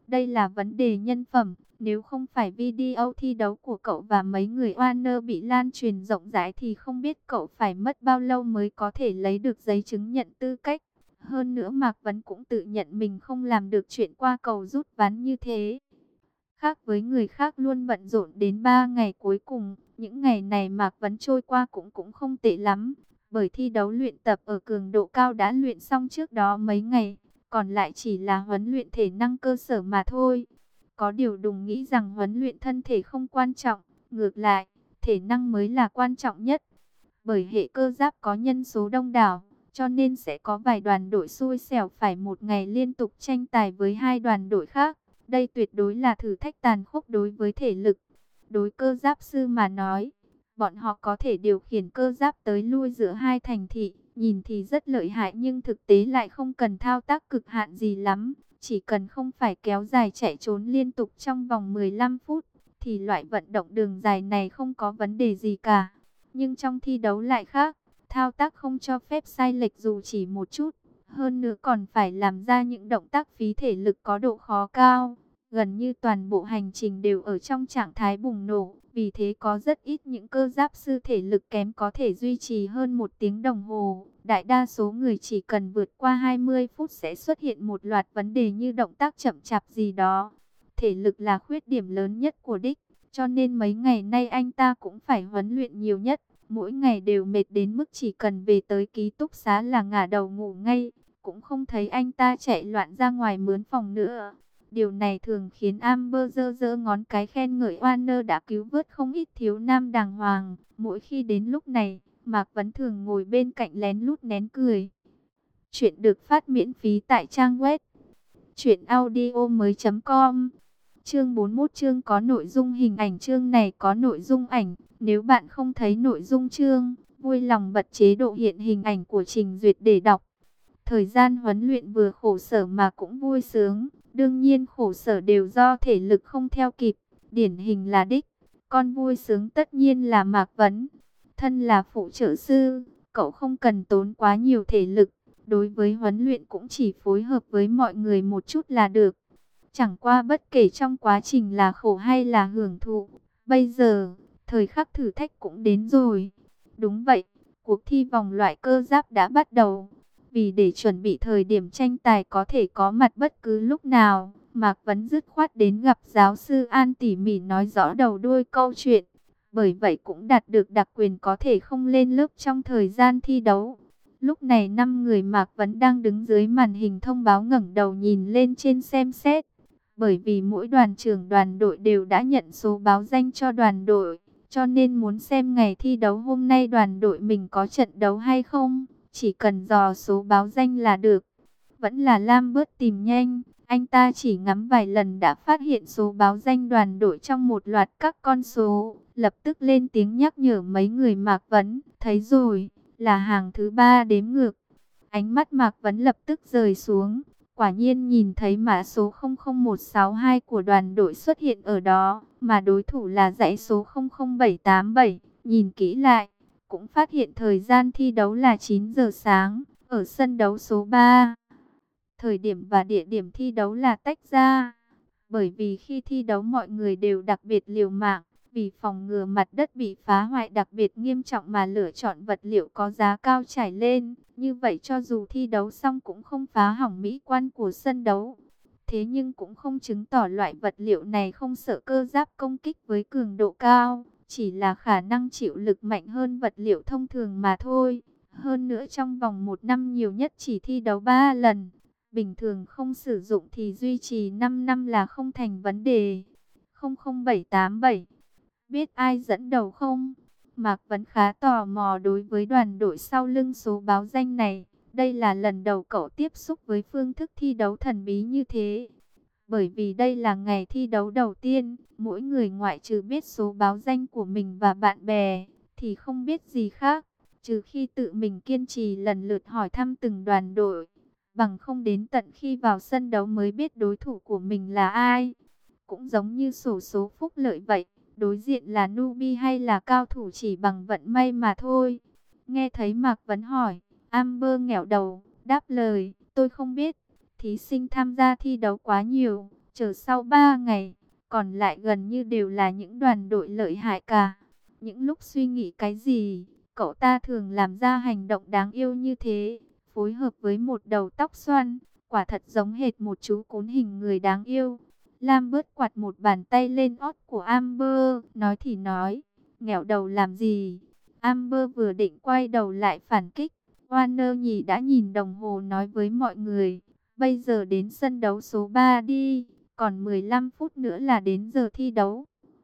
Đây là vấn đề nhân phẩm. Nếu không phải video thi đấu của cậu và mấy người Warner bị lan truyền rộng rãi thì không biết cậu phải mất bao lâu mới có thể lấy được giấy chứng nhận tư cách. Hơn nữa Mạc Vấn cũng tự nhận mình không làm được chuyện qua cầu rút ván như thế. Khác với người khác luôn bận rộn đến 3 ngày cuối cùng, những ngày này Mạc Vấn trôi qua cũng không tệ lắm. Bởi thi đấu luyện tập ở cường độ cao đã luyện xong trước đó mấy ngày, còn lại chỉ là huấn luyện thể năng cơ sở mà thôi. Có điều đừng nghĩ rằng huấn luyện thân thể không quan trọng, ngược lại, thể năng mới là quan trọng nhất. Bởi hệ cơ giáp có nhân số đông đảo, cho nên sẽ có vài đoàn đội xui xẻo phải một ngày liên tục tranh tài với hai đoàn đội khác. Đây tuyệt đối là thử thách tàn khốc đối với thể lực. Đối cơ giáp sư mà nói, bọn họ có thể điều khiển cơ giáp tới lui giữa hai thành thị, nhìn thì rất lợi hại nhưng thực tế lại không cần thao tác cực hạn gì lắm. Chỉ cần không phải kéo dài chạy trốn liên tục trong vòng 15 phút, thì loại vận động đường dài này không có vấn đề gì cả. Nhưng trong thi đấu lại khác, thao tác không cho phép sai lệch dù chỉ một chút. Hơn nữa còn phải làm ra những động tác phí thể lực có độ khó cao. Gần như toàn bộ hành trình đều ở trong trạng thái bùng nổ. Vì thế có rất ít những cơ giáp sư thể lực kém có thể duy trì hơn 1 tiếng đồng hồ. Đại đa số người chỉ cần vượt qua 20 phút sẽ xuất hiện một loạt vấn đề như động tác chậm chạp gì đó. Thể lực là khuyết điểm lớn nhất của Đích. Cho nên mấy ngày nay anh ta cũng phải huấn luyện nhiều nhất. Mỗi ngày đều mệt đến mức chỉ cần về tới ký túc xá là ngả đầu ngủ ngay. Cũng không thấy anh ta chạy loạn ra ngoài mướn phòng nữa. Điều này thường khiến Amber giơ ngón cái khen ngợi Warner đã cứu vớt không ít thiếu nam đàng hoàng. Mỗi khi đến lúc này, Mạc Vấn thường ngồi bên cạnh lén lút nén cười. Chuyện được phát miễn phí tại trang web truyệnaudiomoi.com. Chương 41 chương có nội dung hình ảnh. Chương này có nội dung ảnh. Nếu bạn không thấy nội dung chương, vui lòng bật chế độ hiện hình ảnh của trình duyệt để đọc. Thời gian huấn luyện vừa khổ sở mà cũng vui sướng. Đương nhiên khổ sở đều do thể lực không theo kịp. Điển hình là Đích. Con vui sướng tất nhiên là Mạc Vấn. Thân là phụ trợ sư, cậu không cần tốn quá nhiều thể lực. Đối với huấn luyện cũng chỉ phối hợp với mọi người một chút là được. Chẳng qua bất kể trong quá trình là khổ hay là hưởng thụ. Bây giờ, thời khắc thử thách cũng đến rồi. Đúng vậy, cuộc thi vòng loại cơ giáp đã bắt đầu. Vì để chuẩn bị thời điểm tranh tài có thể có mặt bất cứ lúc nào, Mạc Vấn dứt khoát đến gặp giáo sư An tỉ mỉ nói rõ đầu đuôi câu chuyện. Bởi vậy cũng đạt được đặc quyền có thể không lên lớp trong thời gian thi đấu. Lúc này 5 người Mạc Vấn đang đứng dưới màn hình thông báo ngẩng đầu nhìn lên trên xem xét. Bởi vì mỗi đoàn trưởng đoàn đội đều đã nhận số báo danh cho đoàn đội, cho nên muốn xem ngày thi đấu hôm nay đoàn đội mình có trận đấu hay không, chỉ cần dò số báo danh là được. Vẫn là Lambert tìm nhanh, anh ta chỉ ngắm vài lần đã phát hiện số báo danh đoàn đội trong một loạt các con số, lập tức lên tiếng nhắc nhở mấy người Mạc Vấn, thấy rồi, là hàng thứ 3 đếm ngược. Ánh mắt Mạc Vấn lập tức rời xuống. Quả nhiên nhìn thấy mã số 00162 của đoàn đội xuất hiện ở đó, mà đối thủ là dãy số 00787. Nhìn kỹ lại, cũng phát hiện thời gian thi đấu là 9 giờ sáng, ở sân đấu số 3. Thời điểm và địa điểm thi đấu là tách ra, bởi vì khi thi đấu mọi người đều đặc biệt liều mạng. Vì phòng ngừa mặt đất bị phá hoại đặc biệt nghiêm trọng mà lựa chọn vật liệu có giá cao trải lên. Như vậy cho dù thi đấu xong cũng không phá hỏng mỹ quan của sân đấu. Thế nhưng cũng không chứng tỏ loại vật liệu này không sợ cơ giáp công kích với cường độ cao. Chỉ là khả năng chịu lực mạnh hơn vật liệu thông thường mà thôi. Hơn nữa trong vòng 1 năm nhiều nhất chỉ thi đấu 3 lần. Bình thường không sử dụng thì duy trì 5 năm là không thành vấn đề. 00787. Biết ai dẫn đầu không? Mạc Vấn khá tò mò đối với đoàn đội sau lưng số báo danh này. Đây là lần đầu cậu tiếp xúc với phương thức thi đấu thần bí như thế. Bởi vì đây là ngày thi đấu đầu tiên, mỗi người ngoại trừ biết số báo danh của mình và bạn bè, thì không biết gì khác. Trừ khi tự mình kiên trì lần lượt hỏi thăm từng đoàn đội. Bằng không đến tận khi vào sân đấu mới biết đối thủ của mình là ai. Cũng giống như xổ số phúc lợi vậy. Đối diện là newbie hay là cao thủ chỉ bằng vận may mà thôi. Nghe thấy Mạc Vấn hỏi, Amber nghẹo đầu, đáp lời, tôi không biết. Thí sinh tham gia thi đấu quá nhiều, Chờ sau 3 ngày, còn lại gần như đều là những đoàn đội lợi hại cả. Những lúc suy nghĩ cái gì, cậu ta thường làm ra hành động đáng yêu như thế, phối hợp với một đầu tóc xoăn, quả thật giống hệt một chú cún hình người đáng yêu. Lam bớt quạt một bàn tay lên ót của Amber, nói thì nói, nghẹo đầu làm gì? Amber vừa định quay đầu lại phản kích, Warner nhì đã nhìn đồng hồ nói với mọi người, bây giờ đến sân đấu số 3 đi, còn 15 phút nữa là đến giờ thi đấu.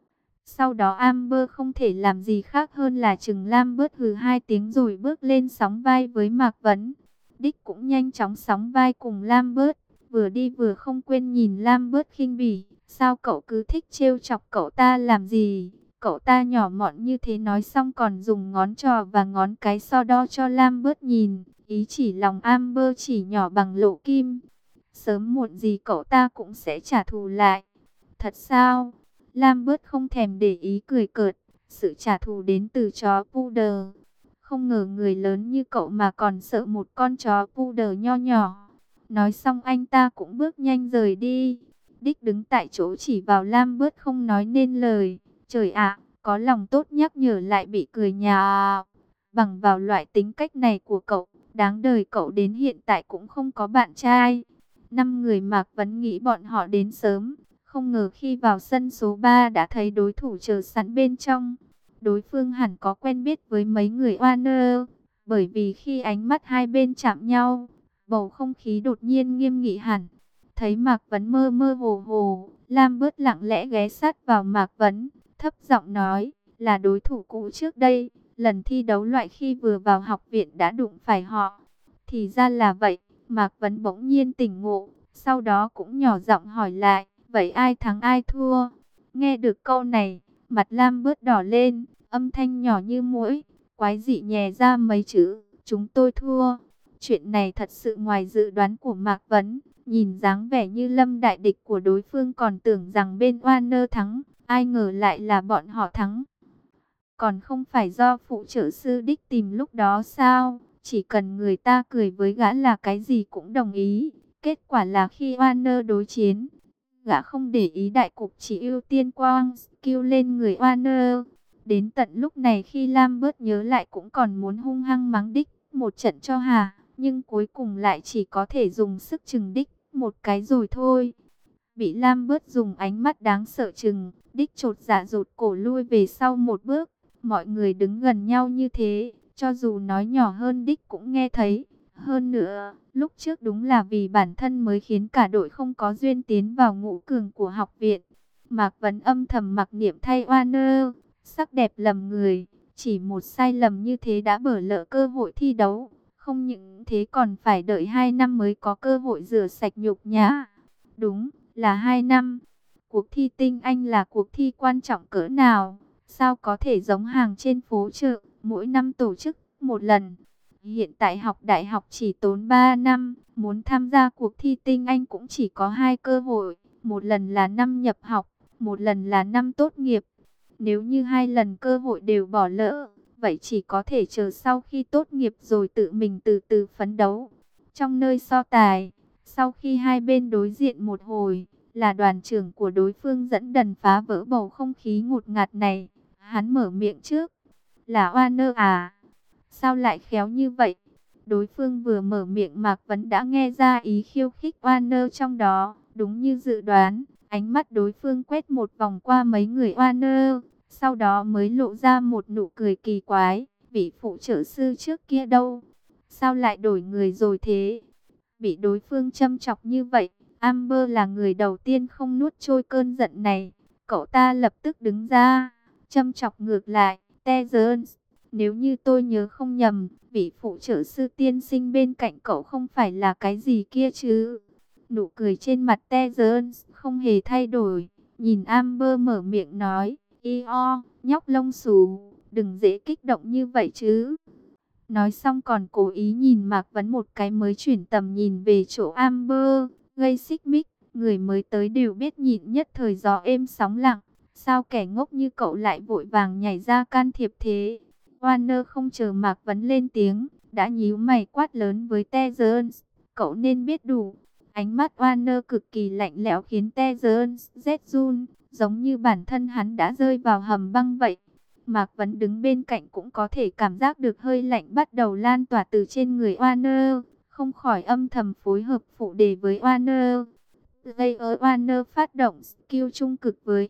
Sau đó Amber không thể làm gì khác hơn là chừng Lambert hừ 2 tiếng rồi bước lên sóng vai với Mạc Vấn. Dick cũng nhanh chóng sóng vai cùng Lambert, vừa đi vừa không quên nhìn Lambert khinh bỉ. Sao cậu cứ thích trêu chọc cậu ta làm gì? Cậu ta nhỏ mọn như thế, nói xong còn dùng ngón trò và ngón cái so đo cho Lambert nhìn. Ý chỉ lòng Amber chỉ nhỏ bằng lỗ kim. Sớm muộn gì cậu ta cũng sẽ trả thù lại. Thật sao? Lambert không thèm để ý, cười cợt. Sự trả thù đến từ chó poodle. Không ngờ người lớn như cậu mà còn sợ một con chó poodle nho nhỏ. Nói xong anh ta cũng bước nhanh rời đi. Dick đứng tại chỗ chỉ vào Lambert không nói nên lời. Trời ạ, có lòng tốt nhắc nhở lại bị cười nhạo. Bằng vào loại tính cách này của cậu, đáng đời cậu đến hiện tại cũng không có bạn trai. 5 người Mạc Vấn nghĩ bọn họ đến sớm. Không ngờ khi vào sân số 3 đã thấy đối thủ chờ sẵn bên trong. Đối phương hẳn có quen biết với mấy người Warner. Bởi vì khi ánh mắt hai bên chạm nhau, bầu không khí đột nhiên nghiêm nghị hẳn. Thấy Mạc Vấn mơ mơ hồ hồ, Lambert lặng lẽ ghé sát vào Mạc Vấn, thấp giọng nói, là đối thủ cũ trước đây. Lần thi đấu loại khi vừa vào học viện đã đụng phải họ. Thì ra là vậy, Mạc Vấn bỗng nhiên tỉnh ngộ, sau đó cũng nhỏ giọng hỏi lại, vậy ai thắng ai thua? Nghe được câu này, mặt Lambert đỏ lên, âm thanh nhỏ như muỗi, quái dị nhè ra mấy chữ, chúng tôi thua. Chuyện này thật sự ngoài dự đoán của Mạc Vấn, nhìn dáng vẻ như lâm đại địch của đối phương còn tưởng rằng bên Warner thắng, ai ngờ lại là bọn họ thắng. Còn không phải do phụ trợ sư Đích tìm lúc đó sao? Chỉ cần người ta cười với gã là cái gì cũng đồng ý. Kết quả là khi Warner đối chiến, gã không để ý đại cục, chỉ ưu tiên quang skill lên người Warner. Đến tận lúc này khi Lambert nhớ lại cũng còn muốn hung hăng mắng Đích một trận cho hà, nhưng cuối cùng lại chỉ có thể dùng sức chừng Đích một cái rồi thôi. Bị Lambert dùng ánh mắt đáng sợ chừng, Đích chột dạ rụt cổ lui về sau một bước. Mọi người đứng gần nhau như thế, cho dù nói nhỏ hơn Đích cũng nghe thấy. Hơn nữa, lúc trước đúng là vì bản thân mới khiến cả đội không có duyên tiến vào ngũ cường của học viện. Mạc Vấn âm thầm mặc niệm thay Warner, sắc đẹp lầm người, chỉ một sai lầm như thế đã bỏ lỡ cơ hội thi đấu. Không những thế còn phải đợi 2 năm mới có cơ hội rửa sạch nhục nhã. Đúng, là 2 năm. Cuộc thi tinh Anh là cuộc thi quan trọng cỡ nào? Sao có thể giống hàng trên phố chợ, mỗi năm tổ chức một lần? Hiện tại học đại học chỉ tốn 3 năm, muốn tham gia cuộc thi tinh Anh cũng chỉ có 2 cơ hội, một lần là năm nhập học, một lần là năm tốt nghiệp. Nếu như 2 lần cơ hội đều bỏ lỡ, vậy chỉ có thể chờ sau khi tốt nghiệp rồi tự mình từ từ phấn đấu. Trong nơi so tài, sau khi hai bên đối diện một hồi, là đoàn trưởng của đối phương dẫn đần phá vỡ bầu không khí ngột ngạt này. Hắn mở miệng trước, là Warner à? Sao lại khéo như vậy? Đối phương vừa mở miệng Mạc Vấn đã nghe ra ý khiêu khích Warner trong đó. Đúng như dự đoán, ánh mắt đối phương quét một vòng qua mấy người Warner, sau đó mới lộ ra một nụ cười kỳ quái. Vị phụ trợ sư trước kia đâu? Sao lại đổi người rồi thế? Bị đối phương châm chọc như vậy, Amber là người đầu tiên không nuốt trôi cơn giận này. Cậu ta lập tức đứng ra, châm chọc ngược lại. Tezern, nếu như tôi nhớ không nhầm, vị phụ trợ sư tiên sinh bên cạnh cậu không phải là cái gì kia chứ? Nụ cười trên mặt Tezern không hề thay đổi. Nhìn Amber mở miệng nói, nhóc lông xù, đừng dễ kích động như vậy chứ. Nói xong còn cố ý nhìn Mạc Vấn một cái mới chuyển tầm nhìn về chỗ Amber, gây xích mích. Người mới tới đều biết nhịn nhất thời gió êm sóng lặng. Sao kẻ ngốc như cậu lại vội vàng nhảy ra can thiệp thế? Warner không chờ Mạc Vấn lên tiếng, đã nhíu mày quát lớn với Tezern. Cậu nên biết đủ. Ánh mắt Warner cực kỳ lạnh lẽo khiến Terence rét run, giống như bản thân hắn đã rơi vào hầm băng vậy. Mạc Vấn đứng bên cạnh cũng có thể cảm giác được hơi lạnh bắt đầu lan tỏa từ trên người Warner, không khỏi âm thầm phối hợp phụ đề với Warner. Layer Warner phát động skill trung cực với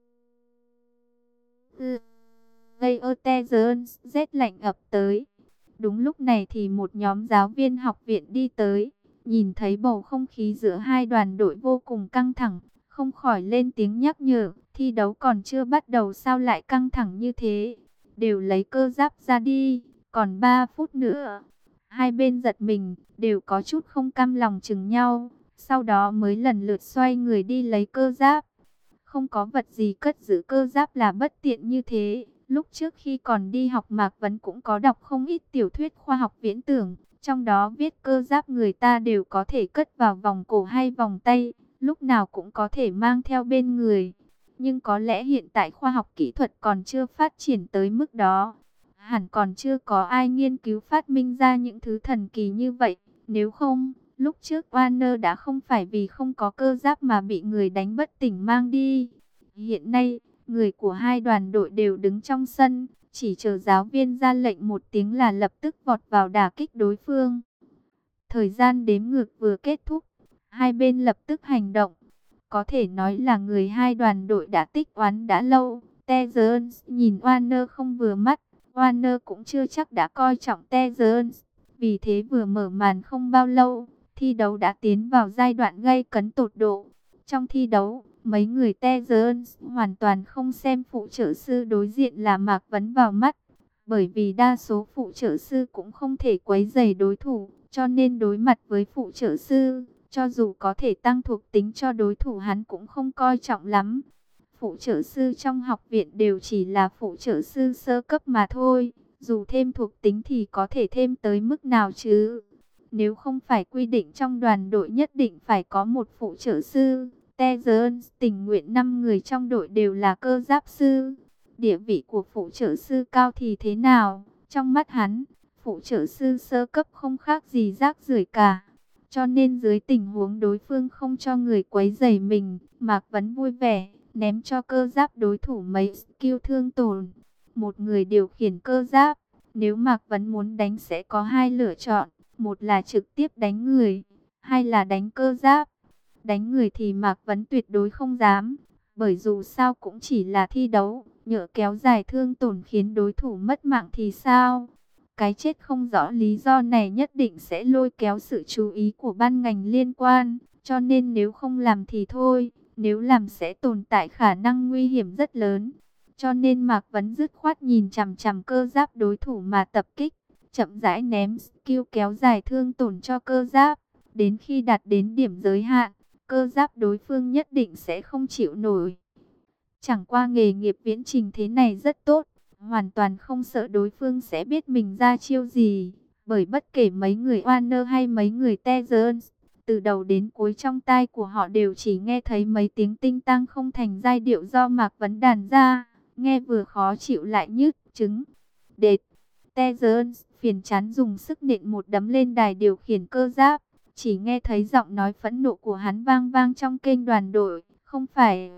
Layer Terence rét lạnh ập tới. Đúng lúc này thì một nhóm giáo viên học viện đi tới, nhìn thấy bầu không khí giữa hai đoàn đội vô cùng căng thẳng, không khỏi lên tiếng nhắc nhở, thi đấu còn chưa bắt đầu sao lại căng thẳng như thế, đều lấy cơ giáp ra đi, còn 3 phút nữa. Hai bên giật mình, đều có chút không cam lòng chừng nhau, sau đó mới lần lượt xoay người đi lấy cơ giáp. Không có vật gì cất giữ cơ giáp là bất tiện như thế. Lúc trước khi còn đi học Mạc Vấn cũng có đọc không ít tiểu thuyết khoa học viễn tưởng. Trong đó viết cơ giáp người ta đều có thể cất vào vòng cổ hay vòng tay, lúc nào cũng có thể mang theo bên người. Nhưng có lẽ hiện tại khoa học kỹ thuật còn chưa phát triển tới mức đó. Hẳn còn chưa có ai nghiên cứu phát minh ra những thứ thần kỳ như vậy. Nếu không, lúc trước Warner đã không phải vì không có cơ giáp mà bị người đánh bất tỉnh mang đi. Hiện nay, người của hai đoàn đội đều đứng trong sân, chỉ chờ giáo viên ra lệnh một tiếng là lập tức vọt vào đả kích đối phương. Thời gian đếm ngược vừa kết thúc, hai bên lập tức hành động. Có thể nói là người hai đoàn đội đã tích oán đã lâu. Terence nhìn Warner không vừa mắt, Warner cũng chưa chắc đã coi trọng Terence. Vì thế vừa mở màn không bao lâu, thi đấu đã tiến vào giai đoạn gay cấn tột độ. Trong thi đấu, mấy người Terence hoàn toàn không xem phụ trợ sư đối diện là Mạc Vấn vào mắt. Bởi vì đa số phụ trợ sư cũng không thể quấy rầy đối thủ, cho nên đối mặt với phụ trợ sư, cho dù có thể tăng thuộc tính cho đối thủ hắn cũng không coi trọng lắm. Phụ trợ sư trong học viện đều chỉ là phụ trợ sư sơ cấp mà thôi, dù thêm thuộc tính thì có thể thêm tới mức nào chứ? Nếu không phải quy định trong đoàn đội nhất định phải có một phụ trợ sư, Terence tình nguyện 5 người trong đội đều là cơ giáp sư. Địa vị của phụ trợ sư cao thì thế nào? Trong mắt hắn, phụ trợ sư sơ cấp không khác gì rác rưởi cả. Cho nên dưới tình huống đối phương không cho người quấy rầy mình, Mạc Vấn vui vẻ, ném cho cơ giáp đối thủ mấy skill thương tổn. Một người điều khiển cơ giáp, nếu Mạc Vấn muốn đánh sẽ có hai lựa chọn. Một là trực tiếp đánh người, hai là đánh cơ giáp. Đánh người thì Mạc Vấn tuyệt đối không dám, bởi dù sao cũng chỉ là thi đấu, nhỡ kéo dài thương tổn khiến đối thủ mất mạng thì sao? Cái chết không rõ lý do này nhất định sẽ lôi kéo sự chú ý của ban ngành liên quan, cho nên nếu không làm thì thôi, nếu làm sẽ tồn tại khả năng nguy hiểm rất lớn. Cho nên Mạc Vấn dứt khoát nhìn chằm chằm cơ giáp đối thủ mà tập kích, chậm rãi ném skill kéo dài thương tổn cho cơ giáp, đến khi đạt đến điểm giới hạn, cơ giáp đối phương nhất định sẽ không chịu nổi. Chẳng qua nghề nghiệp viễn trình thế này rất tốt, hoàn toàn không sợ đối phương sẽ biết mình ra chiêu gì, bởi bất kể mấy người Warner hay mấy người Terence, từ đầu đến cuối trong tai của họ đều chỉ nghe thấy mấy tiếng tinh tăng không thành giai điệu do Mạc Vấn đàn ra, nghe vừa khó chịu lại nhức chứng. Đệt, Terence phiền chán dùng sức nện một đấm lên đài điều khiển cơ giáp, chỉ nghe thấy giọng nói phẫn nộ của hắn vang vang trong kênh đoàn đội, không phải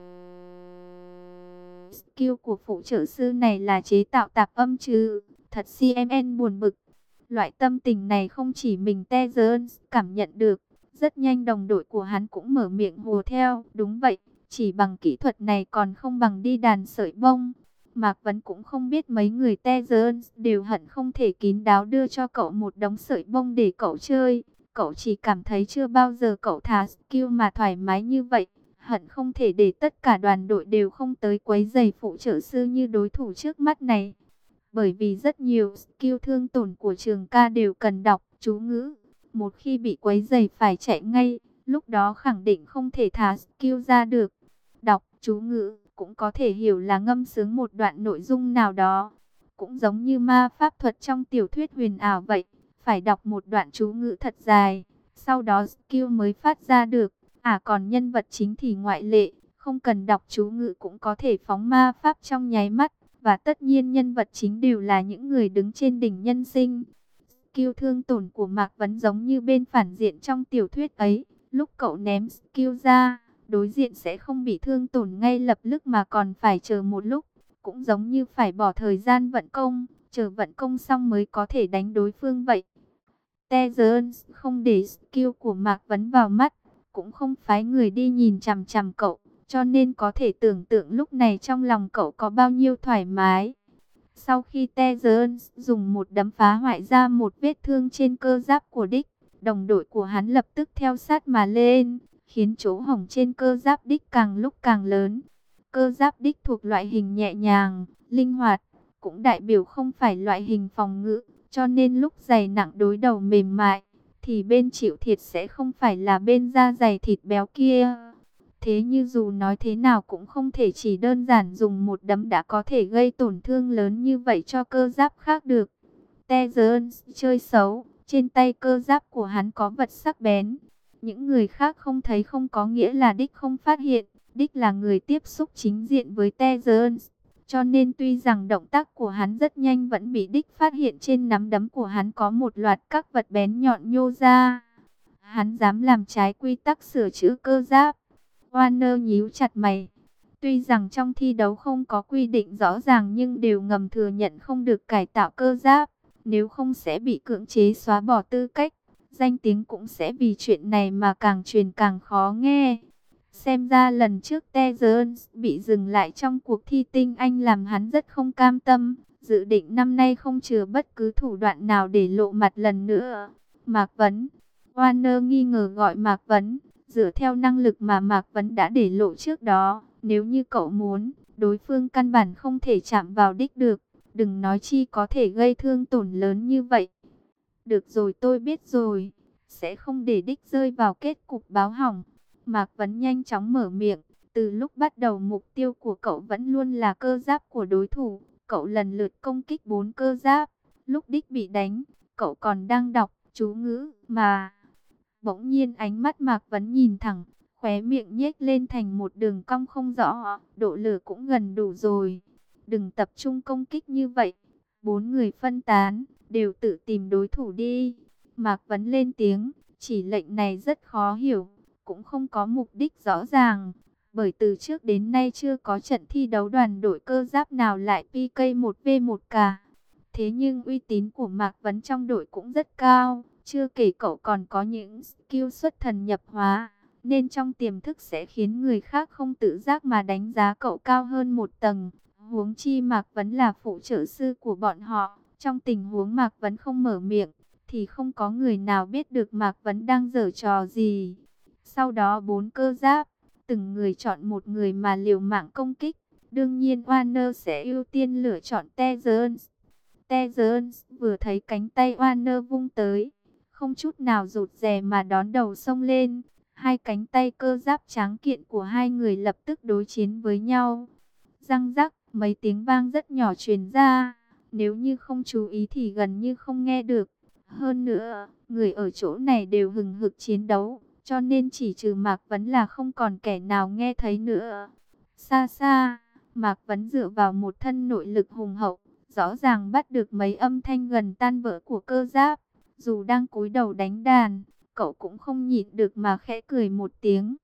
skill của phụ trợ sư này là chế tạo tạp âm chứ, thật CMN buồn bực. Loại tâm tình này không chỉ mình Terence cảm nhận được, rất nhanh đồng đội của hắn cũng mở miệng hùa theo, đúng vậy, chỉ bằng kỹ thuật này còn không bằng đi đàn sợi bông. Mạc Vấn cũng không biết mấy người Terence đều hận không thể kín đáo đưa cho cậu một đống sợi bông để cậu chơi. Cậu chỉ cảm thấy chưa bao giờ cậu thả skill mà thoải mái như vậy. Hận không thể để tất cả đoàn đội đều không tới quấy rầy phụ trợ sư như đối thủ trước mắt này. Bởi vì rất nhiều skill thương tổn của trường ca đều cần đọc chú ngữ. Một khi bị quấy rầy phải chạy ngay, lúc đó khẳng định không thể thả skill ra được. Đọc chú ngữ cũng có thể hiểu là ngâm sướng một đoạn nội dung nào đó. Cũng giống như ma pháp thuật trong tiểu thuyết huyền ảo vậy. Phải đọc một đoạn chú ngữ thật dài, sau đó skill mới phát ra được. Còn nhân vật chính thì ngoại lệ, không cần đọc chú ngữ cũng có thể phóng ma pháp trong nháy mắt. Và tất nhiên nhân vật chính đều là những người đứng trên đỉnh nhân sinh. Skill thương tổn của Mạc Vấn giống như bên phản diện trong tiểu thuyết ấy, Lúc cậu ném skill ra, đối diện sẽ không bị thương tổn ngay lập tức mà còn phải chờ một lúc. Cũng giống như phải bỏ thời gian vận công, chờ vận công xong mới có thể đánh đối phương vậy. Tae không để skill của Mạc Vấn vào mắt, cũng không phái người đi nhìn chằm chằm cậu, cho nên có thể tưởng tượng lúc này trong lòng cậu có bao nhiêu thoải mái. Sau khi Tae dùng một đấm phá hoại ra một vết thương trên cơ giáp của Đích, đồng đội của hắn lập tức theo sát mà lên, khiến chỗ hổng trên cơ giáp Đích càng lúc càng lớn. Cơ giáp Đích thuộc loại hình nhẹ nhàng, linh hoạt, cũng đại biểu không phải loại hình phòng ngự, cho nên lúc dày nặng đối đầu mềm mại, thì bên chịu thiệt sẽ không phải là bên da dày thịt béo kia. Thế như dù nói thế nào cũng không thể chỉ đơn giản dùng một đấm đã có thể gây tổn thương lớn như vậy cho cơ giáp khác được. Tae chơi xấu, trên tay cơ giáp của hắn có vật sắc bén. Những người khác không thấy không có nghĩa là Đích không phát hiện. Đích là người tiếp xúc chính diện với Tae, cho nên tuy rằng động tác của hắn rất nhanh vẫn bị Đích phát hiện trên nắm đấm của hắn có một loạt các vật bén nhọn nhô ra. Hắn dám làm trái quy tắc sửa chữa cơ giáp. Warner nhíu chặt mày. Tuy rằng trong thi đấu không có quy định rõ ràng nhưng đều ngầm thừa nhận không được cải tạo cơ giáp. Nếu không sẽ bị cưỡng chế xóa bỏ tư cách. Danh tiếng cũng sẽ vì chuyện này mà càng truyền càng khó nghe. Xem ra lần trước Tae bị dừng lại trong cuộc thi tinh anh làm hắn rất không cam tâm. Dự định năm nay không chừa bất cứ thủ đoạn nào để lộ mặt lần nữa. Mạc Vấn. Warner nghi ngờ gọi Mạc Vấn. Dựa theo năng lực mà Mạc Vấn đã để lộ trước đó, nếu như cậu muốn, đối phương căn bản không thể chạm vào Đích được. Đừng nói chi có thể gây thương tổn lớn như vậy. Được rồi, tôi biết rồi. Sẽ không để Đích rơi vào kết cục báo hỏng. Mạc Vấn nhanh chóng mở miệng. Từ lúc bắt đầu mục tiêu của cậu vẫn luôn là cơ giáp của đối thủ. Cậu lần lượt công kích 4 cơ giáp. Lúc Đích bị đánh, cậu còn đang đọc chú ngữ mà. Bỗng nhiên ánh mắt Mạc Vấn nhìn thẳng, khóe miệng nhếch lên thành một đường cong không rõ. Độ lửa cũng gần đủ rồi. Đừng tập trung công kích như vậy. 4 người phân tán, đều tự tìm đối thủ đi. Mạc Vấn lên tiếng, chỉ lệnh này rất khó hiểu, cũng không có mục đích rõ ràng. Bởi từ trước đến nay chưa có trận thi đấu đoàn đội cơ giáp nào lại PK 1v1 cả. Thế nhưng uy tín của Mạc Vấn trong đội cũng rất cao. Chưa kể cậu còn có những skill xuất thần nhập hóa, nên trong tiềm thức sẽ khiến người khác không tự giác mà đánh giá cậu cao hơn một tầng. Huống chi Mạc Vấn là phụ trợ sư của bọn họ. Trong tình huống Mạc Vấn không mở miệng, thì không có người nào biết được Mạc Vấn đang giở trò gì. Sau đó 4 cơ giáp, từng người chọn một người mà liều mạng công kích. Đương nhiên Warner sẽ ưu tiên lựa chọn Tae. Tae vừa thấy cánh tay Warner vung tới, không chút nào rụt rè mà đón đầu xông lên. Hai cánh tay cơ giáp tráng kiện của hai người lập tức đối chiến với nhau. Răng rắc, mấy tiếng vang rất nhỏ truyền ra. Nếu như không chú ý thì gần như không nghe được. Hơn nữa, người ở chỗ này đều hừng hực chiến đấu, cho nên chỉ trừ Mạc Vấn là không còn kẻ nào nghe thấy nữa. Xa xa, Mạc Vấn dựa vào một thân nội lực hùng hậu, rõ ràng bắt được mấy âm thanh gần tan vỡ của cơ giáp. Dù đang cúi đầu đánh đàn, cậu cũng không nhịn được mà khẽ cười một tiếng.